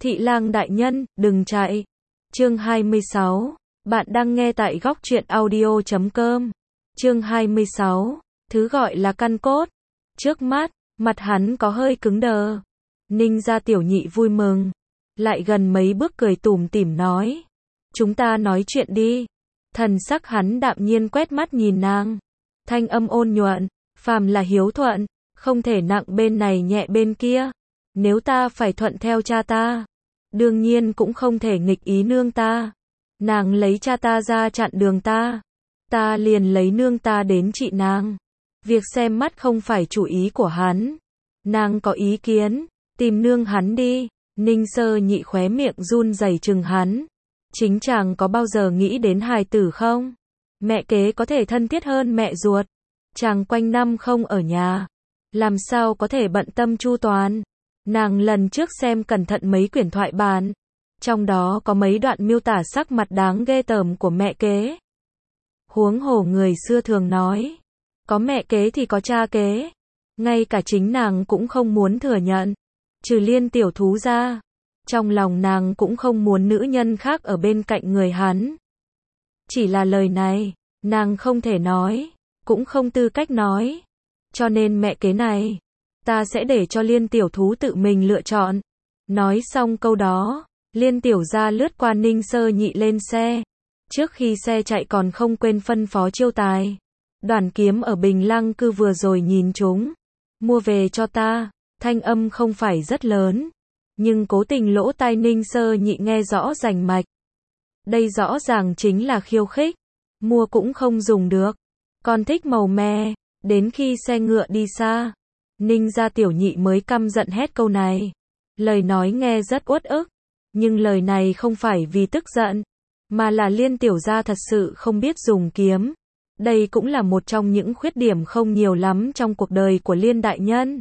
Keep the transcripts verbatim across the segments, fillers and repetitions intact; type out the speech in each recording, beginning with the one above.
Thị lang đại nhân, đừng chạy. Chương hai mươi sáu. Bạn đang nghe tại góc truyện audio chấm com. Chương hai mươi sáu. Thứ gọi là căn cốt. Trước mắt, mặt hắn có hơi cứng đờ. Ninh gia tiểu nhị vui mừng. Lại gần mấy bước cười tủm tỉm nói. Chúng ta nói chuyện đi. Thần sắc hắn đạm nhiên quét mắt nhìn nàng. Thanh âm ôn nhuận, phàm là hiếu thuận, không thể nặng bên này nhẹ bên kia. Nếu ta phải thuận theo cha ta, đương nhiên cũng không thể nghịch ý nương ta. Nàng lấy cha ta ra chặn đường ta, ta liền lấy nương ta đến trị nàng. Việc xem mắt không phải chủ ý của hắn. Nàng có ý kiến, tìm nương hắn đi. Ninh Sơ Nhị khóe miệng run rẩy chừng hắn. Chính chàng có bao giờ nghĩ đến hài tử không? Mẹ kế có thể thân thiết hơn mẹ ruột. Chàng quanh năm không ở nhà, làm sao có thể bận tâm chu toàn. Nàng lần trước xem cẩn thận mấy quyển thoại bản, trong đó có mấy đoạn miêu tả sắc mặt đáng ghê tởm của mẹ kế. Huống hồ người xưa thường nói, có mẹ kế thì có cha kế. Ngay cả chính nàng cũng không muốn thừa nhận. Trừ Liên tiểu thú ra, trong lòng nàng cũng không muốn nữ nhân khác ở bên cạnh người hắn. Chỉ là lời này, nàng không thể nói, cũng không tư cách nói. Cho nên mẹ kế này, ta sẽ để cho Liên tiểu thú tự mình lựa chọn. Nói xong câu đó, Liên tiểu gia lướt qua Ninh Sơ Nhị lên xe. Trước khi xe chạy còn không quên phân phó chiêu tài. Đoàn kiếm ở Bình Lăng Cư vừa rồi nhìn chúng, mua về cho ta. Thanh âm không phải rất lớn, nhưng cố tình lỗ tai Ninh Sơ Nhị nghe rõ rành mạch. Đây rõ ràng chính là khiêu khích. Mua cũng không dùng được, con thích màu me. Đến khi xe ngựa đi xa, Ninh gia tiểu nhị mới căm giận hét câu này. Lời nói nghe rất uất ức, nhưng lời này không phải vì tức giận, mà là Liên tiểu gia thật sự không biết dùng kiếm. Đây cũng là một trong những khuyết điểm không nhiều lắm trong cuộc đời của Liên đại nhân.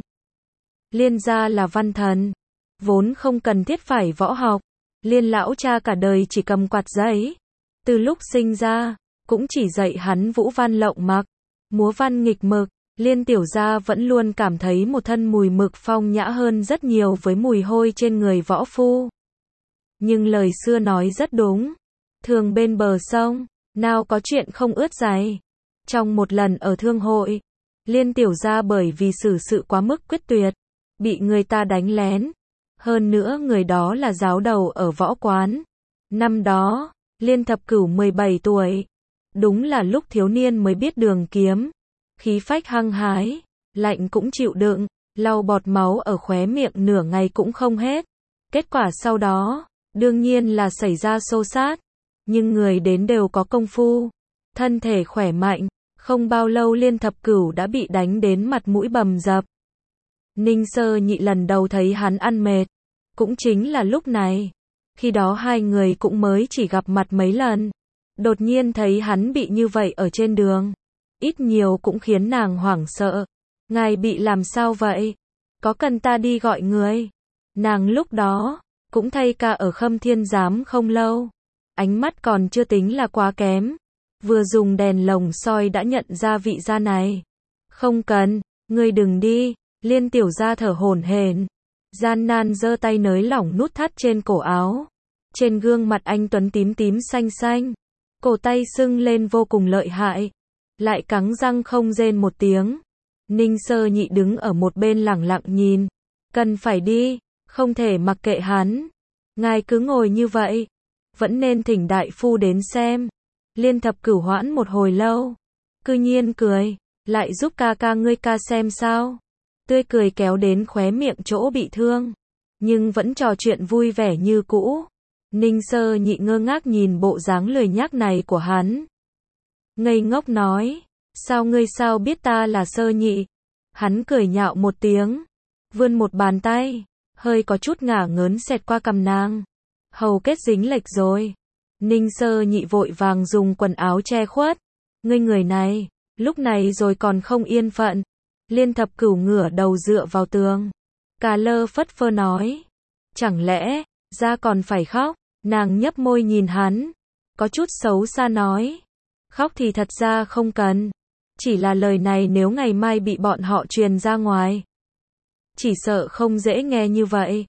Liên gia là văn thần, vốn không cần thiết phải võ học. Liên lão cha cả đời chỉ cầm quạt giấy. Từ lúc sinh ra, cũng chỉ dạy hắn vũ văn lộng mặc, múa văn nghịch mực. Liên tiểu gia vẫn luôn cảm thấy một thân mùi mực phong nhã hơn rất nhiều với mùi hôi trên người võ phu. Nhưng lời xưa nói rất đúng. Thường bên bờ sông, nào có chuyện không ướt giày. Trong một lần ở thương hội, Liên tiểu gia bởi vì xử sự quá mức quyết tuyệt, bị người ta đánh lén. Hơn nữa người đó là giáo đầu ở võ quán. Năm đó, Liên thập cửu mười bảy tuổi. Đúng là lúc thiếu niên mới biết đường kiếm. Khí phách hăng hái, lạnh cũng chịu đựng, lau bọt máu ở khóe miệng nửa ngày cũng không hết. Kết quả sau đó, đương nhiên là xảy ra xô xát. Nhưng người đến đều có công phu, thân thể khỏe mạnh. Không bao lâu Liên thập cửu đã bị đánh đến mặt mũi bầm dập. Ninh Sơ Nhị lần đầu thấy hắn ăn mệt, cũng chính là lúc này. Khi đó hai người cũng mới chỉ gặp mặt mấy lần. Đột nhiên thấy hắn bị như vậy ở trên đường, ít nhiều cũng khiến nàng hoảng sợ. Ngài bị làm sao vậy? Có cần ta đi gọi người? Nàng lúc đó, cũng thay ca ở Khâm Thiên Giám không lâu. Ánh mắt còn chưa tính là quá kém. Vừa dùng đèn lồng soi đã nhận ra vị gia này. Không cần, ngươi đừng đi. Liên tiểu gia thở hổn hển, gian nan giơ tay nới lỏng nút thắt trên cổ áo. Trên gương mặt anh tuấn tím tím xanh xanh, cổ tay sưng lên vô cùng lợi hại, lại cắn răng không rên một tiếng. Ninh Sơ Nhị đứng ở một bên lẳng lặng nhìn. Cần phải đi, không thể mặc kệ hắn. Ngài cứ ngồi như vậy, vẫn nên thỉnh đại phu đến xem. Liên thập cửu hoãn một hồi lâu, cư nhiên cười, lại giúp ca ca ngươi ca xem sao. Tươi cười kéo đến khóe miệng chỗ bị thương, nhưng vẫn trò chuyện vui vẻ như cũ. Ninh Sơ Nhị ngơ ngác nhìn bộ dáng lười nhác này của hắn. Ngây ngốc nói, sao ngươi sao biết ta là Sơ Nhị? Hắn cười nhạo một tiếng, vươn một bàn tay, hơi có chút ngả ngớn xẹt qua cằm nàng. Hầu kết dính lệch rồi. Ninh Sơ Nhị vội vàng dùng quần áo che khuất. Ngươi người này, lúc này rồi còn không yên phận. Liên thập cửu ngửa đầu dựa vào tường, cà lơ phất phơ nói. Chẳng lẽ, ra còn phải khóc? Nàng nhấp môi nhìn hắn, có chút xấu xa nói. Khóc thì thật ra không cần. Chỉ là lời này nếu ngày mai bị bọn họ truyền ra ngoài, chỉ sợ không dễ nghe như vậy.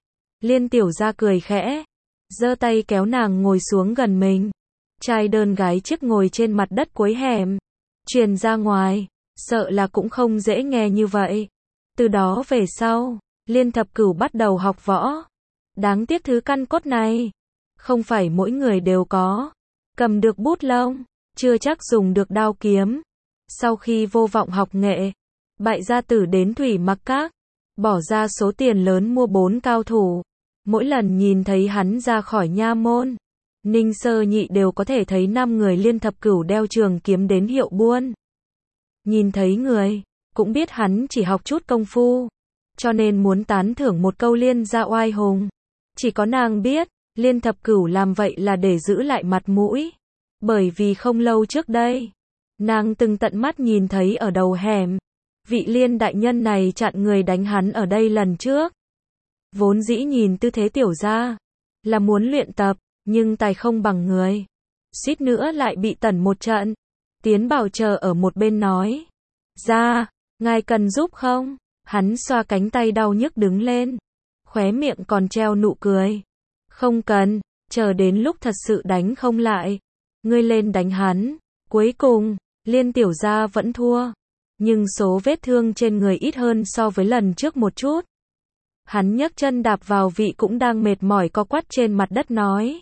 Liên tiểu gia cười khẽ, giơ tay kéo nàng ngồi xuống gần mình. Trai đơn gái chiếc ngồi trên mặt đất cuối hẻm. Truyền ra ngoài, sợ là cũng không dễ nghe như vậy. Từ đó về sau, Liên Thập Cửu bắt đầu học võ. Đáng tiếc thứ căn cốt này, không phải mỗi người đều có. Cầm được bút lông, chưa chắc dùng được đao kiếm. Sau khi vô vọng học nghệ, Bại gia tử đến Thủy Mặc Các, bỏ ra số tiền lớn mua bốn cao thủ. Mỗi lần nhìn thấy hắn ra khỏi nha môn, Ninh Sơ Nhị đều có thể thấy năm người Liên Thập Cửu đeo trường kiếm đến hiệu buôn. Nhìn thấy người, cũng biết hắn chỉ học chút công phu, cho nên muốn tán thưởng một câu Liên gia oai hùng. Chỉ có nàng biết, Liên Thập Cửu làm vậy là để giữ lại mặt mũi. Bởi vì không lâu trước đây, nàng từng tận mắt nhìn thấy ở đầu hẻm, vị Liên đại nhân này chặn người đánh hắn ở đây lần trước. Vốn dĩ nhìn tư thế tiểu gia, là muốn luyện tập, nhưng tài không bằng người. Suýt nữa lại bị tẩn một trận. Tiến Bảo chờ ở một bên nói, gia, ngài cần giúp không? Hắn xoa cánh tay đau nhức đứng lên, khóe miệng còn treo nụ cười. Không cần, chờ đến lúc thật sự đánh không lại, ngươi lên đánh hắn. Cuối cùng, Liên tiểu gia vẫn thua, nhưng số vết thương trên người ít hơn so với lần trước một chút. Hắn nhấc chân đạp vào vị cũng đang mệt mỏi co quắp trên mặt đất nói,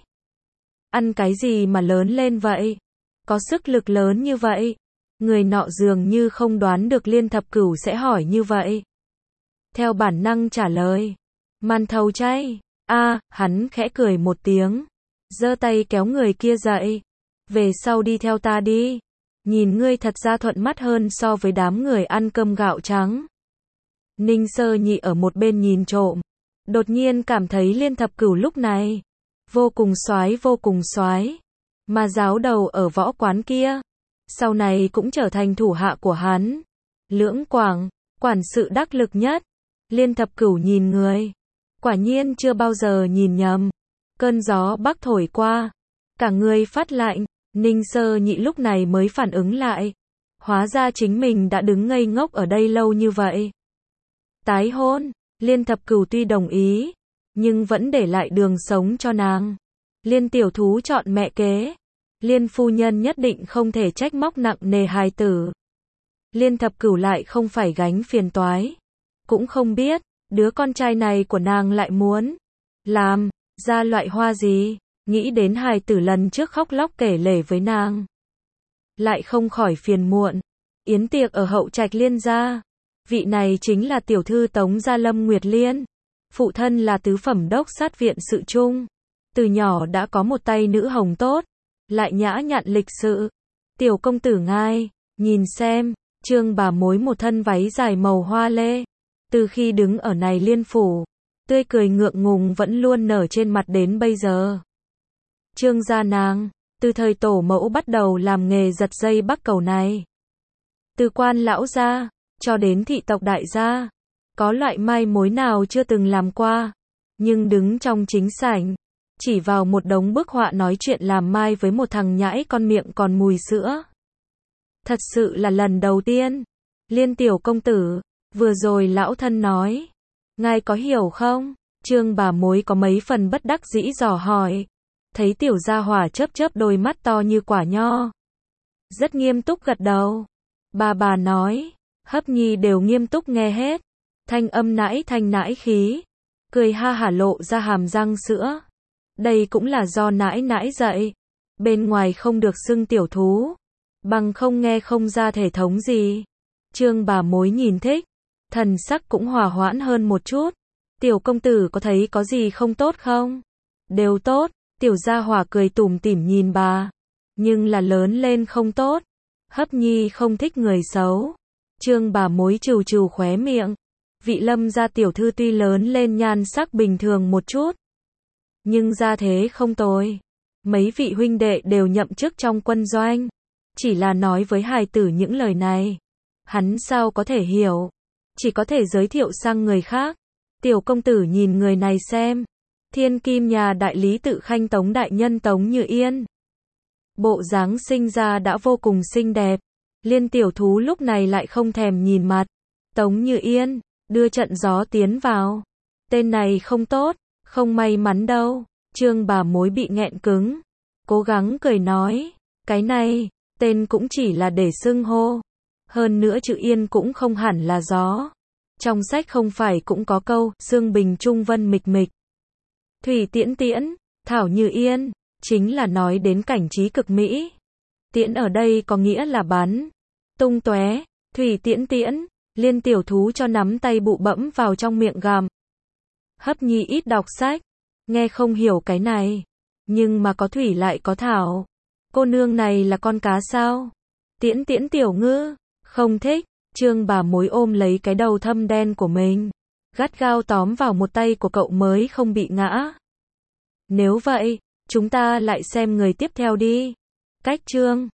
ăn cái gì mà lớn lên vậy? Có sức lực lớn như vậy? Người nọ dường như không đoán được Liên Thập Cửu sẽ hỏi như vậy. Theo bản năng trả lời, màn thầu chay. A, à, hắn khẽ cười một tiếng, giơ tay kéo người kia dậy. Về sau đi theo ta đi. Nhìn ngươi thật ra thuận mắt hơn so với đám người ăn cơm gạo trắng. Ninh Sơ Nhị ở một bên nhìn trộm, đột nhiên cảm thấy Liên Thập Cửu lúc này vô cùng soái vô cùng soái, mà giáo đầu ở võ quán kia, sau này cũng trở thành thủ hạ của hắn. Lưỡng Quảng, quản sự đắc lực nhất. Liên Thập Cửu nhìn người, quả nhiên chưa bao giờ nhìn nhầm. Cơn gió bắc thổi qua, cả người phát lạnh. Ninh Sơ Nhị lúc này mới phản ứng lại, hóa ra chính mình đã đứng ngây ngốc ở đây lâu như vậy. Tái hôn, Liên Thập Cửu tuy đồng ý, nhưng vẫn để lại đường sống cho nàng. Liên tiểu thú chọn mẹ kế, Liên phu nhân nhất định không thể trách móc nặng nề hài tử. Liên Thập Cửu lại không phải gánh phiền toái, cũng không biết đứa con trai này của nàng lại muốn làm ra loại hoa gì. Nghĩ đến hài tử lần trước khóc lóc kể lể với nàng, lại không khỏi phiền muộn. Yến tiệc ở hậu trạch Liên gia, vị này chính là tiểu thư Tống gia Lâm Nguyệt Liên, phụ thân là tứ phẩm đốc sát viện sự trung, từ nhỏ đã có một tay nữ hồng tốt, lại nhã nhặn lịch sự. Tiểu công tử ngài, nhìn xem, Trương bà mối một thân váy dài màu hoa lê, từ khi đứng ở này Liên phủ, tươi cười ngượng ngùng vẫn luôn nở trên mặt đến bây giờ. Trương gia nàng, từ thời tổ mẫu bắt đầu làm nghề giật dây bắc cầu này. Từ quan lão gia, cho đến thị tộc đại gia, có loại mai mối nào chưa từng làm qua. Nhưng đứng trong chính sảnh, chỉ vào một đống bức họa nói chuyện làm mai với một thằng nhãi con miệng còn mùi sữa. Thật sự là lần đầu tiên. Liên tiểu công tử, vừa rồi lão thân nói, ngài có hiểu không? Trương bà mối có mấy phần bất đắc dĩ dò hỏi. Thấy tiểu gia hỏa chớp chớp đôi mắt to như quả nho, rất nghiêm túc gật đầu. Bà bà nói, Hấp Nhi đều nghiêm túc nghe hết, thanh âm nãi thanh nãi khí, cười ha hả lộ ra hàm răng sữa. Đây cũng là do nãi nãi dạy, bên ngoài không được xưng tiểu thú, bằng không nghe không ra thể thống gì. Trương bà mối nhìn thích, thần sắc cũng hòa hoãn hơn một chút. Tiểu công tử có thấy có gì không tốt không? Đều tốt. Tiểu gia hỏa cười tủm tỉm nhìn bà, nhưng là lớn lên không tốt. Hấp Nhi không thích người xấu. Trương bà mối trừ trừ khóe miệng. Vị Lâm gia tiểu thư tuy lớn lên nhan sắc bình thường một chút, nhưng gia thế không tồi. Mấy vị huynh đệ đều nhậm chức trong quân doanh. Chỉ là nói với hài tử những lời này, hắn sao có thể hiểu, chỉ có thể giới thiệu sang người khác. Tiểu công tử nhìn người này xem. Thiên kim nhà đại lý tự khanh Tống đại nhân Tống Như Yên. Bộ dáng sinh ra đã vô cùng xinh đẹp. Liên tiểu thú lúc này lại không thèm nhìn mặt. Tống Như Yên, đưa trận gió tiến vào. Tên này không tốt, Không may mắn đâu. Trương bà mối bị nghẹn cứng. Cố gắng cười nói. Cái này, tên cũng chỉ là để xưng hô. Hơn nữa chữ Yên cũng không hẳn là gió. Trong sách không phải cũng có câu, sương bình trung vân mịch mịch. Thủy tiễn tiễn, thảo như yên, chính là nói đến cảnh trí cực mỹ. Tiễn ở đây có nghĩa là bắn. Tung tóe, thủy tiễn tiễn, Liên tiểu thú cho nắm tay bụ bẫm vào trong miệng gặm. Hấp Nhi ít đọc sách, nghe không hiểu cái này. Nhưng mà có thủy lại có thảo. Cô nương này là con cá sao? Tiễn tiễn tiểu ngư, không thích. Trương bà mối ôm lấy cái đầu thâm đen của mình, gắt gao tóm vào một tay của cậu mới không bị ngã. Nếu vậy, chúng ta lại xem người tiếp theo đi. Cách Trương